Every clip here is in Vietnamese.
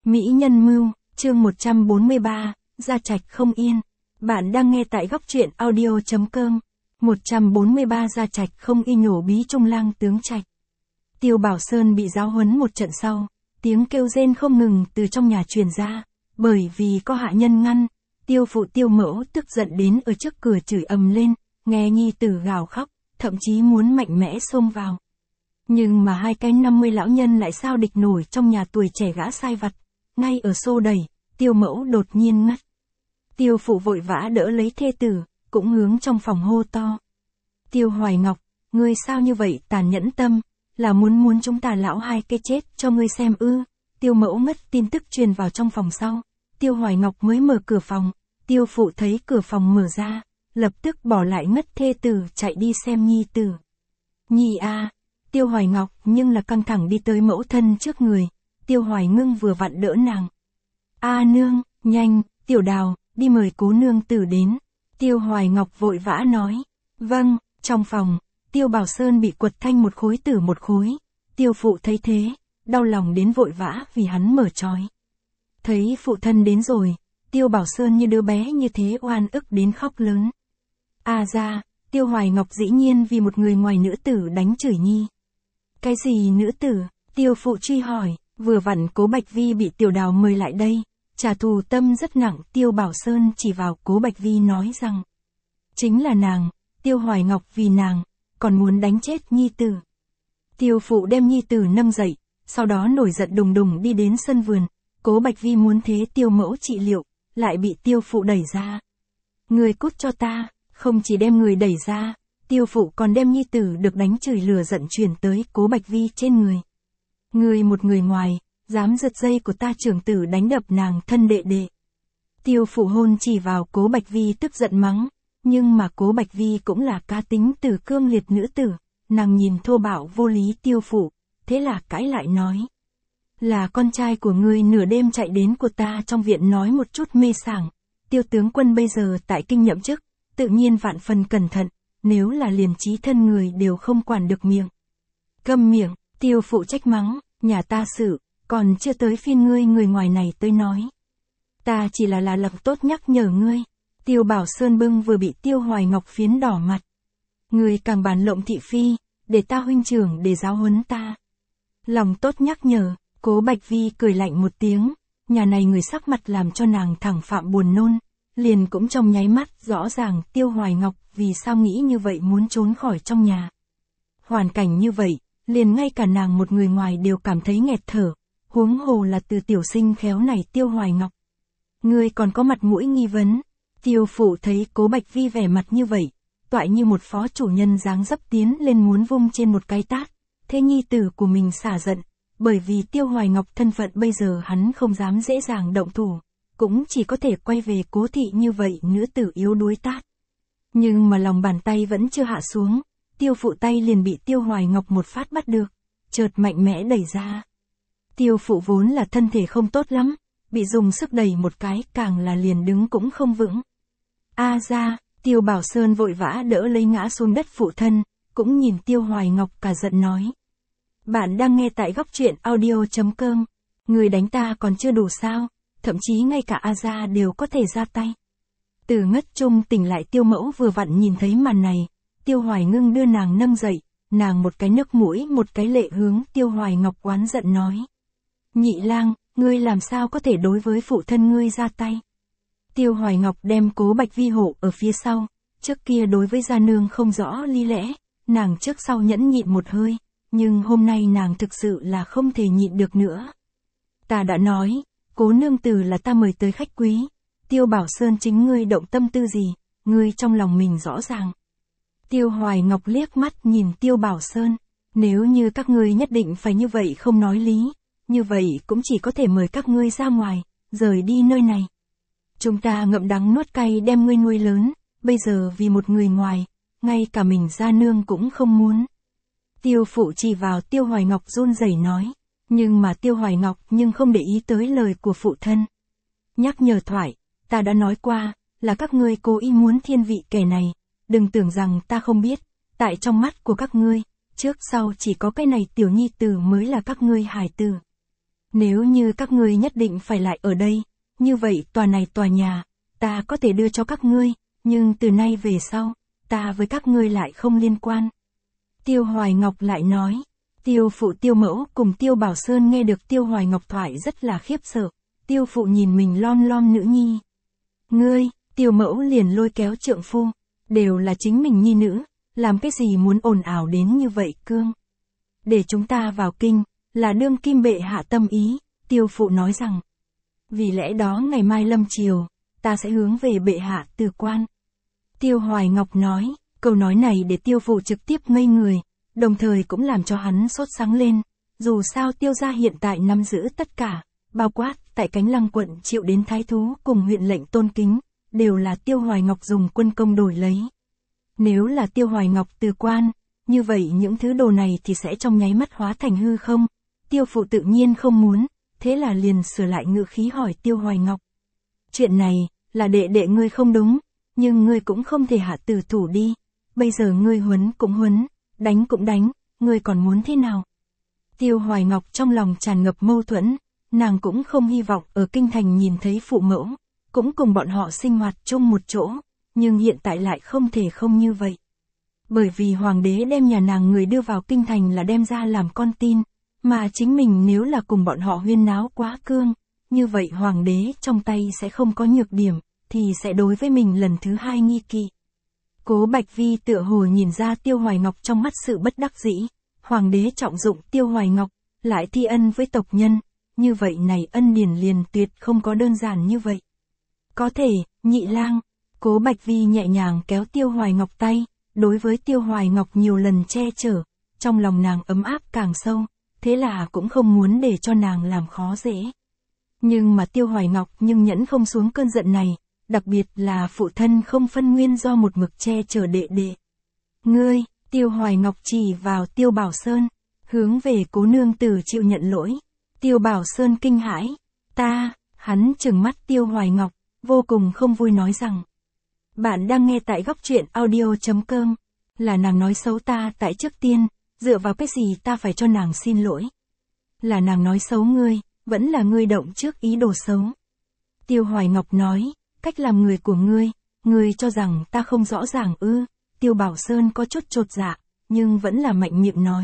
Mỹ nhân mưu, chương 143, gia trạch không yên. Bạn đang nghe tại góc truyện audio.com. 143 gia trạch không yên nhổ bí trung lang tướng trạch. Tiêu Bảo Sơn bị giáo huấn một trận sau, tiếng kêu rên không ngừng từ trong nhà truyền ra, bởi vì có hạ nhân ngăn, Tiêu phụ Tiêu mẫu tức giận đến ở trước cửa chửi ầm lên, nghe nhi tử gào khóc, thậm chí muốn mạnh mẽ xông vào. Nhưng mà hai cái 50 lão nhân lại sao địch nổi trong nhà tuổi trẻ gã sai vặt, ngay ở xô đẩy, Tiêu mẫu đột nhiên ngất. Tiêu phụ vội vã đỡ lấy thê tử, cũng hướng trong phòng hô to. Tiêu Hoài Ngọc, ngươi sao như vậy tàn nhẫn tâm, là muốn chúng ta lão hai cái chết cho ngươi xem ư? Tiêu mẫu ngất tin tức truyền vào trong phòng sau, Tiêu Hoài Ngọc mới mở cửa phòng, Tiêu phụ thấy cửa phòng mở ra, lập tức bỏ lại ngất thê tử chạy đi xem nhi tử. Nhi a, Tiêu Hoài Ngọc nhưng là căng thẳng đi tới mẫu thân trước người, Tiêu Hoài Ngưng vừa vặn đỡ nàng. A nương, nhanh, Tiểu Đào, đi mời cố nương tử đến. Tiêu Hoài Ngọc vội vã nói. Vâng, trong phòng, Tiêu Bảo Sơn bị quật thanh một khối tử một khối. Tiêu phụ thấy thế, đau lòng đến vội vã vì hắn mở trói. Thấy phụ thân đến rồi, Tiêu Bảo Sơn như đứa bé như thế oan ức đến khóc lớn. A ra, Tiêu Hoài Ngọc dĩ nhiên vì một người ngoài nữ tử đánh chửi nhi. Cái gì nữ tử? Tiêu phụ truy hỏi, vừa vặn Cố Bạch Vi bị Tiểu Đào mời lại đây. Trả thù tâm rất nặng, Tiêu Bảo Sơn chỉ vào Cố Bạch Vi nói rằng. Chính là nàng, Tiêu Hoài Ngọc vì nàng, còn muốn đánh chết nhi tử. Tiêu phụ đem nhi tử nâng dậy, sau đó nổi giận đùng đùng đi đến sân vườn. Cố Bạch Vi muốn thế Tiêu mẫu trị liệu, lại bị Tiêu phụ đẩy ra. Người cút cho ta, không chỉ đem người đẩy ra, Tiêu phụ còn đem nhi tử được đánh chửi lừa giận truyền tới Cố Bạch Vi trên người. Người một người ngoài, dám giật dây của ta trưởng tử đánh đập nàng thân đệ đệ. Tiêu phụ hôn chỉ vào Cố Bạch Vi tức giận mắng, nhưng mà Cố Bạch Vi cũng là cá tính tử cương liệt nữ tử, nàng nhìn thô bạo vô lý Tiêu phụ, thế là cãi lại nói. Là con trai của ngươi nửa đêm chạy đến của ta trong viện nói một chút mê sảng, Tiêu tướng quân bây giờ tại kinh nhậm chức, tự nhiên vạn phần cẩn thận, nếu là liền trí thân người đều không quản được miệng. Câm miệng, Tiêu phụ trách mắng, nhà ta sự, còn chưa tới phiên ngươi người ngoài này tới nói. Ta chỉ là lòng tốt nhắc nhở ngươi. Tiêu Bảo Sơn bưng vừa bị Tiêu Hoài Ngọc phiến đỏ mặt. Ngươi càng bàn lộng thị phi, để ta huynh trưởng để giáo huấn ta. Lòng tốt nhắc nhở, Cố Bạch Vi cười lạnh một tiếng, nhà này người sắc mặt làm cho nàng thẳng phạm buồn nôn, liền cũng trong nháy mắt rõ ràng Tiêu Hoài Ngọc vì sao nghĩ như vậy muốn trốn khỏi trong nhà. Hoàn cảnh như vậy, liền ngay cả nàng một người ngoài đều cảm thấy nghẹt thở, huống hồ là từ tiểu sinh khéo này Tiêu Hoài Ngọc. Ngươi còn có mặt mũi nghi vấn. Tiêu phụ thấy Cố Bạch Vi vẻ mặt như vậy, toại như một phó chủ nhân dáng dấp tiến lên muốn vung trên một cái tát, thế nhi tử của mình xả giận, bởi vì Tiêu Hoài Ngọc thân phận bây giờ hắn không dám dễ dàng động thủ, cũng chỉ có thể quay về Cố thị như vậy nữ tử yếu đuối tát. Nhưng mà lòng bàn tay vẫn chưa hạ xuống, Tiêu phụ tay liền bị Tiêu Hoài Ngọc một phát bắt được, chợt mạnh mẽ đẩy ra. Tiêu phụ vốn là thân thể không tốt lắm, bị dùng sức đẩy một cái càng là liền đứng cũng không vững. A ra, Tiêu Bảo Sơn vội vã đỡ lấy ngã xuống đất phụ thân, cũng nhìn Tiêu Hoài Ngọc cả giận nói. Bạn đang nghe tại góc truyện audio.com, người đánh ta còn chưa đủ sao, thậm chí ngay cả A ra đều có thể ra tay. Từ ngất trung tỉnh lại Tiêu mẫu vừa vặn nhìn thấy màn này, Tiêu Hoài Ngưng đưa nàng nâng dậy, nàng một cái nước mũi một cái lệ hướng Tiêu Hoài Ngọc oán giận nói. Nhị lang, ngươi làm sao có thể đối với phụ thân ngươi ra tay? Tiêu Hoài Ngọc đem Cố Bạch Vi hộ ở phía sau, trước kia đối với gia nương không rõ lý lẽ, nàng trước sau nhẫn nhịn một hơi, nhưng hôm nay nàng thực sự là không thể nhịn được nữa. Ta đã nói, Cố nương tử là ta mời tới khách quý, Tiêu Bảo Sơn chính ngươi động tâm tư gì, ngươi trong lòng mình rõ ràng. Tiêu Hoài Ngọc liếc mắt nhìn Tiêu Bảo Sơn, nếu như các ngươi nhất định phải như vậy không nói lý, như vậy cũng chỉ có thể mời các ngươi ra ngoài, rời đi nơi này. Chúng ta ngậm đắng nuốt cay đem ngươi nuôi lớn, bây giờ vì một người ngoài, ngay cả mình gia nương cũng không muốn. Tiêu phụ chỉ vào Tiêu Hoài Ngọc run rẩy nói, nhưng mà Tiêu Hoài Ngọc nhưng không để ý tới lời của phụ thân. Nhắc nhở thoại, ta đã nói qua, là các ngươi cố ý muốn thiên vị kẻ này, đừng tưởng rằng ta không biết, tại trong mắt của các ngươi, trước sau chỉ có cái này tiểu nhi tử mới là các ngươi hài tử. Nếu như các ngươi nhất định phải lại ở đây, như vậy tòa nhà, ta có thể đưa cho các ngươi, nhưng từ nay về sau, ta với các ngươi lại không liên quan. Tiêu Hoài Ngọc lại nói, Tiêu phụ Tiêu mẫu cùng Tiêu Bảo Sơn nghe được Tiêu Hoài Ngọc thoại rất là khiếp sợ, Tiêu phụ nhìn mình lom lom nữ nhi. Ngươi, Tiêu mẫu liền lôi kéo trượng phu, đều là chính mình nhi nữ, làm cái gì muốn ồn ào đến như vậy cương. Để chúng ta vào kinh, là đương kim bệ hạ tâm ý, Tiêu phụ nói rằng. Vì lẽ đó ngày mai lâm chiều, ta sẽ hướng về bệ hạ từ quan. Tiêu Hoài Ngọc nói, câu nói này để Tiêu phụ trực tiếp ngây người, đồng thời cũng làm cho hắn sốt sáng lên, dù sao Tiêu gia hiện tại nắm giữ tất cả, bao quát tại Cánh Lăng quận chịu đến thái thú cùng huyện lệnh tôn kính, đều là Tiêu Hoài Ngọc dùng quân công đổi lấy. Nếu là Tiêu Hoài Ngọc từ quan, như vậy những thứ đồ này thì sẽ trong nháy mắt hóa thành hư không. Tiêu phụ tự nhiên không muốn, thế là liền sửa lại ngữ khí hỏi Tiêu Hoài Ngọc. Chuyện này, là đệ đệ ngươi không đúng, nhưng ngươi cũng không thể hạ tử thủ đi. Bây giờ ngươi huấn cũng huấn, đánh cũng đánh, ngươi còn muốn thế nào? Tiêu Hoài Ngọc trong lòng tràn ngập mâu thuẫn, nàng cũng không hy vọng ở kinh thành nhìn thấy phụ mẫu, cũng cùng bọn họ sinh hoạt chung một chỗ, nhưng hiện tại lại không thể không như vậy. Bởi vì hoàng đế đem nhà nàng người đưa vào kinh thành là đem ra làm con tin, mà chính mình nếu là cùng bọn họ huyên náo quá cương, như vậy hoàng đế trong tay sẽ không có nhược điểm, thì sẽ đối với mình lần thứ hai nghi kỵ. Cố Bạch Vi tựa hồ nhìn ra Tiêu Hoài Ngọc trong mắt sự bất đắc dĩ, hoàng đế trọng dụng Tiêu Hoài Ngọc, lại thi ân với tộc nhân, như vậy này ân điển liền tuyệt không có đơn giản như vậy. Có thể, nhị lang, Cố Bạch Vi nhẹ nhàng kéo Tiêu Hoài Ngọc tay, đối với Tiêu Hoài Ngọc nhiều lần che chở, trong lòng nàng ấm áp càng sâu, thế là cũng không muốn để cho nàng làm khó dễ. Nhưng mà Tiêu Hoài Ngọc nhưng nhẫn không xuống cơn giận này, đặc biệt là phụ thân không phân nguyên do một mực che chở đệ đệ. Ngươi, Tiêu Hoài Ngọc chỉ vào Tiêu Bảo Sơn, hướng về Cố nương tử chịu nhận lỗi. Tiêu Bảo Sơn kinh hãi, hắn trừng mắt Tiêu Hoài Ngọc, vô cùng không vui nói rằng. Bạn đang nghe tại góc truyện audio.com, là nàng nói xấu ta tại trước tiên, dựa vào cái gì ta phải cho nàng xin lỗi. Là nàng nói xấu ngươi, vẫn là ngươi động trước ý đồ xấu. Tiêu Hoài Ngọc nói, cách làm người của ngươi cho rằng ta không rõ ràng ư? Tiêu Bảo Sơn có chút chột dạ, nhưng vẫn là mạnh miệng nói.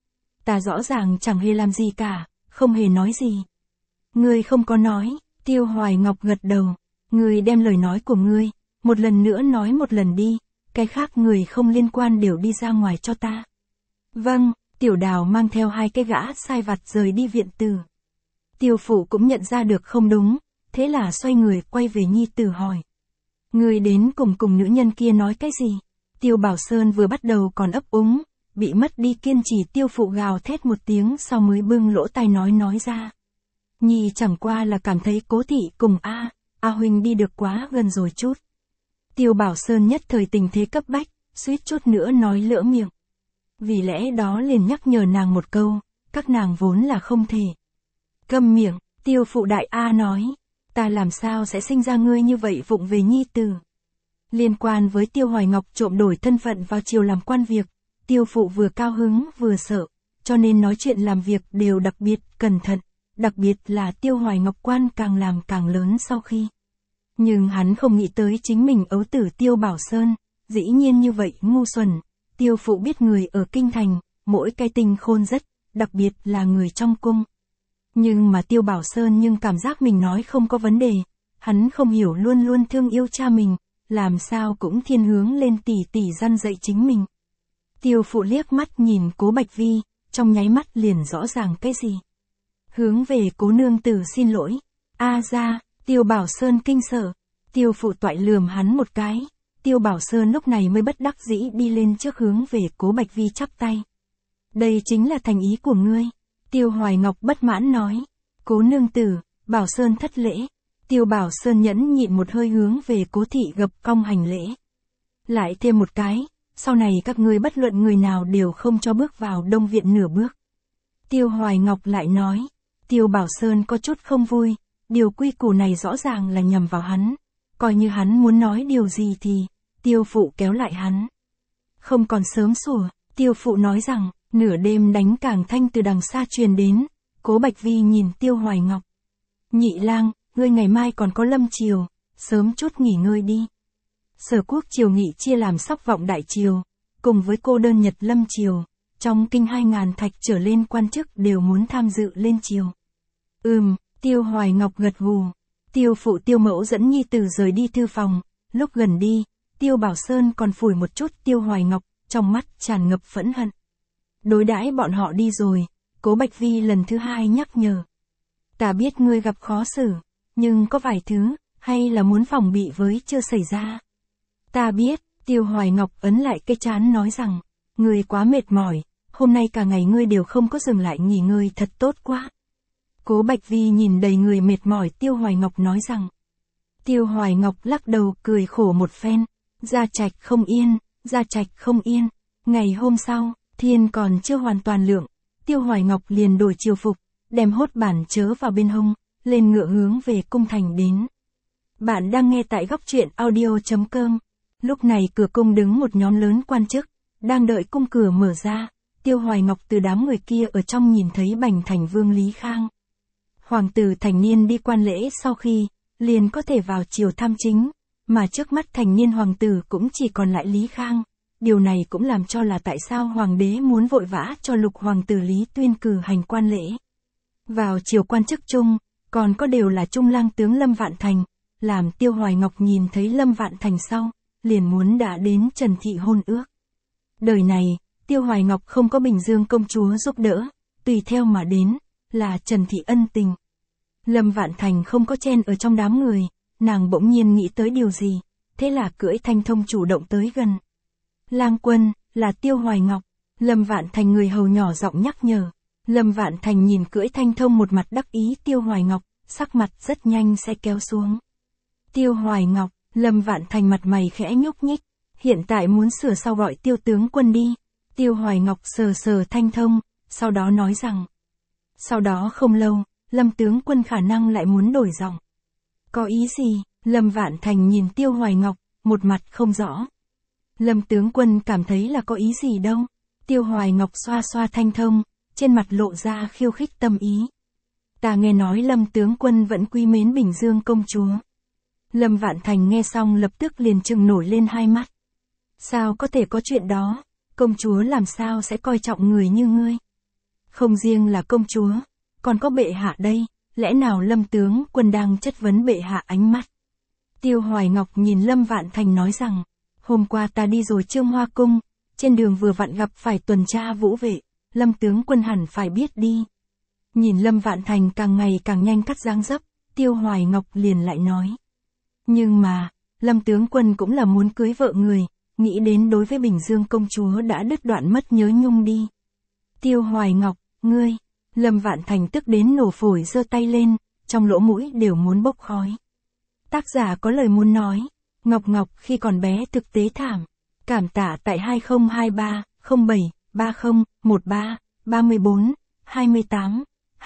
Ta rõ ràng chẳng hề làm gì cả, không hề nói gì. Ngươi không có nói, Tiêu Hoài Ngọc gật đầu, ngươi đem lời nói của ngươi, một lần nữa nói một lần đi, cái khác người không liên quan đều đi ra ngoài cho ta. Vâng, Tiểu Đào mang theo hai cái gã sai vặt rời đi viện tử. Tiêu phụ cũng nhận ra được không đúng, thế là xoay người quay về nhi tử hỏi. Người đến cùng nữ nhân kia nói cái gì? Tiêu Bảo Sơn vừa bắt đầu còn ấp úng, bị mất đi kiên trì Tiêu phụ gào thét một tiếng sau mới bưng lỗ tai nói ra. Nhi chẳng qua là cảm thấy Cố thị cùng A huynh đi được quá gần rồi chút. Tiêu Bảo Sơn nhất thời tình thế cấp bách, suýt chút nữa nói lỡ miệng. Vì lẽ đó liền nhắc nhở nàng một câu, các nàng vốn là không thể. Câm miệng, Tiêu phụ đại A nói, ta làm sao sẽ sinh ra ngươi như vậy vụng về nhi tử. Liên quan với Tiêu Hoài Ngọc trộm đổi thân phận vào triều làm quan việc, Tiêu phụ vừa cao hứng vừa sợ, cho nên nói chuyện làm việc đều đặc biệt cẩn thận, đặc biệt là Tiêu Hoài Ngọc quan càng làm càng lớn sau khi. Nhưng hắn không nghĩ tới chính mình ấu tử Tiêu Bảo Sơn, dĩ nhiên như vậy ngu xuẩn. Tiêu phụ biết người ở kinh thành, mỗi cái tinh khôn rất, đặc biệt là người trong cung. Nhưng mà Tiêu Bảo Sơn nhưng cảm giác mình nói không có vấn đề, hắn không hiểu luôn luôn thương yêu cha mình, làm sao cũng thiên hướng lên tỉ tỉ răn dạy chính mình. Tiêu phụ liếc mắt nhìn Cố Bạch Vi, trong nháy mắt liền rõ ràng cái gì. Hướng về Cố nương tử xin lỗi. Ra, Tiêu Bảo Sơn kinh sợ, Tiêu phụ toại lườm hắn một cái. Tiêu Bảo Sơn lúc này mới bất đắc dĩ đi lên trước hướng về Cố Bạch Vi chắp tay. Đây chính là thành ý của ngươi. Tiêu Hoài Ngọc bất mãn nói. Cố nương tử, Bảo Sơn thất lễ. Tiêu Bảo Sơn nhẫn nhịn một hơi hướng về Cố thị gập cong hành lễ. Lại thêm một cái, sau này các ngươi bất luận người nào đều không cho bước vào Đông Viện nửa bước. Tiêu Hoài Ngọc lại nói. Tiêu Bảo Sơn có chút không vui, điều quy củ này rõ ràng là nhằm vào hắn. Coi như hắn muốn nói điều gì thì, Tiêu phụ kéo lại hắn. Không còn sớm sủa, Tiêu phụ nói rằng, nửa đêm đánh cảng thanh từ đằng xa truyền đến, Cố Bạch Vi nhìn Tiêu Hoài Ngọc. Nhị lang, ngươi ngày mai còn có lâm triều, sớm chút nghỉ ngơi đi. Sở Quốc triều nghị chia làm Sóc Vọng Đại triều, cùng với cô đơn Nhật Lâm triều, trong kinh 2.000 thạch trở lên quan chức đều muốn tham dự lên triều. Tiêu Hoài Ngọc gật gù. Tiêu phụ Tiêu mẫu dẫn nhi tử rời đi thư phòng, lúc gần đi, Tiêu Bảo Sơn còn phủi một chút Tiêu Hoài Ngọc, trong mắt tràn ngập phẫn hận. Đối đãi bọn họ đi rồi, Cố Bạch Vi lần thứ hai nhắc nhở. Ta biết ngươi gặp khó xử, nhưng có vài thứ, hay là muốn phòng bị với chưa xảy ra. Ta biết, Tiêu Hoài Ngọc ấn lại cái trán nói rằng, ngươi quá mệt mỏi, hôm nay cả ngày ngươi đều không có dừng lại nghỉ ngơi thật tốt quá. Cố Bạch Vi nhìn đầy người mệt mỏi Tiêu Hoài Ngọc nói rằng. Tiêu Hoài Ngọc lắc đầu cười khổ một phen, Gia Trạch không yên, Gia Trạch không yên. Ngày hôm sau, thiên còn chưa hoàn toàn lượng, Tiêu Hoài Ngọc liền đổi triều phục, đem hốt bản chớ vào bên hông, lên ngựa hướng về cung thành đến. Bạn đang nghe tại góc truyện audio.com. Lúc này cửa cung đứng một nhóm lớn quan chức, đang đợi cung cửa mở ra. Tiêu Hoài Ngọc từ đám người kia ở trong nhìn thấy Bành Thành Vương Lý Khang. Hoàng tử thành niên đi quan lễ sau khi, liền có thể vào triều tham chính, mà trước mắt thành niên hoàng tử cũng chỉ còn lại Lý Khang. Điều này cũng làm cho là tại sao hoàng đế muốn vội vã cho lục hoàng tử Lý Tuyên cử hành quan lễ. Vào triều quan chức chung, còn có đều là trung lang tướng Lâm Vạn Thành, làm Tiêu Hoài Ngọc nhìn thấy Lâm Vạn Thành sau, liền muốn đã đến Trần Thị hôn ước. Đời này, Tiêu Hoài Ngọc không có Bình Dương công chúa giúp đỡ, tùy theo mà đến, là Trần Thị ân tình. Lâm Vạn Thành không có chen ở trong đám người, nàng bỗng nhiên nghĩ tới điều gì, thế là cưỡi Thanh Thông chủ động tới gần. Lang quân, là Tiêu Hoài Ngọc. Lâm Vạn Thành người hầu nhỏ giọng nhắc nhở. Lâm Vạn Thành nhìn cưỡi Thanh Thông một mặt đắc ý Tiêu Hoài Ngọc, sắc mặt rất nhanh sẽ kéo xuống. Tiêu Hoài Ngọc, Lâm Vạn Thành mặt mày khẽ nhúc nhích, hiện tại muốn sửa sau gọi Tiêu tướng quân đi. Tiêu Hoài Ngọc sờ sờ Thanh Thông, sau đó nói rằng. Sau đó không lâu, Lâm tướng quân khả năng lại muốn đổi giọng. Có ý gì? Lâm Vạn Thành nhìn Tiêu Hoài Ngọc, một mặt không rõ. Lâm tướng quân cảm thấy là có ý gì đâu. Tiêu Hoài Ngọc xoa xoa Thanh Thông, trên mặt lộ ra khiêu khích tâm ý. Ta nghe nói Lâm tướng quân vẫn quý mến Bình Dương công chúa. Lâm Vạn Thành nghe xong lập tức liền trừng nổi lên hai mắt. Sao có thể có chuyện đó, công chúa làm sao sẽ coi trọng người như ngươi? Không riêng là công chúa, còn có bệ hạ đây, lẽ nào Lâm tướng quân đang chất vấn bệ hạ ánh mắt? Tiêu Hoài Ngọc nhìn Lâm Vạn Thành nói rằng, hôm qua ta đi rồi Trương Hoa Cung, trên đường vừa vặn gặp phải tuần tra vũ vệ, Lâm tướng quân hẳn phải biết đi. Nhìn Lâm Vạn Thành càng ngày càng nhanh cắt dáng dấp, Tiêu Hoài Ngọc liền lại nói. Nhưng mà, Lâm tướng quân cũng là muốn cưới vợ người, nghĩ đến đối với Bình Dương công chúa đã đứt đoạn mất nhớ nhung đi. Tiêu Hoài Ngọc, ngươi, Lâm Vạn Thành tức đến nổ phổi giơ tay lên, trong lỗ mũi đều muốn bốc khói. Tác giả có lời muốn nói, Ngọc Ngọc khi còn bé thực tế thảm. Cảm tạ tại 2023, 07, 30, 13, 34, 28,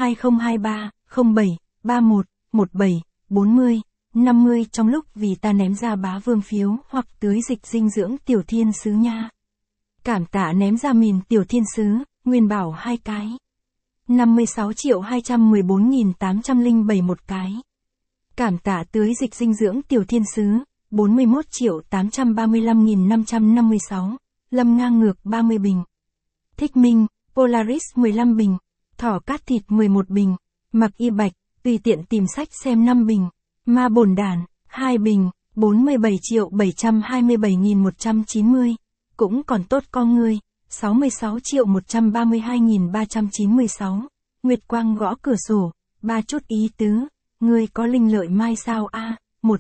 2023, 07, 31, 17, 40, 50 trong lúc vì ta ném ra bá vương phiếu hoặc tưới dịch dinh dưỡng tiểu thiên sứ nha. Cảm tạ ném ra mìn tiểu thiên sứ, nguyên bảo 2 cái. 56.214.807 một cái. Cảm tạ tưới dịch dinh dưỡng tiểu thiên sứ, 41.835.556, Lâm ngang ngược 30 bình. Thích Minh, Polaris 15 bình, Thỏ Cát Thịt 11 bình, Mặc Y Bạch, tùy tiện tìm sách xem 5 bình, Ma Bồn Đàn, 2 bình, 47.727.190, cũng còn tốt con ngươi, 66.132.396, Nguyệt Quang gõ cửa sổ, 3 chút ý tứ, ngươi có linh lợi mai sao a,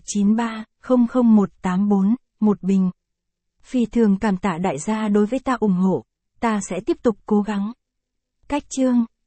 193.00184, 1 bình. Phi thường cảm tạ đại gia đối với ta ủng hộ, ta sẽ tiếp tục cố gắng. Cách chương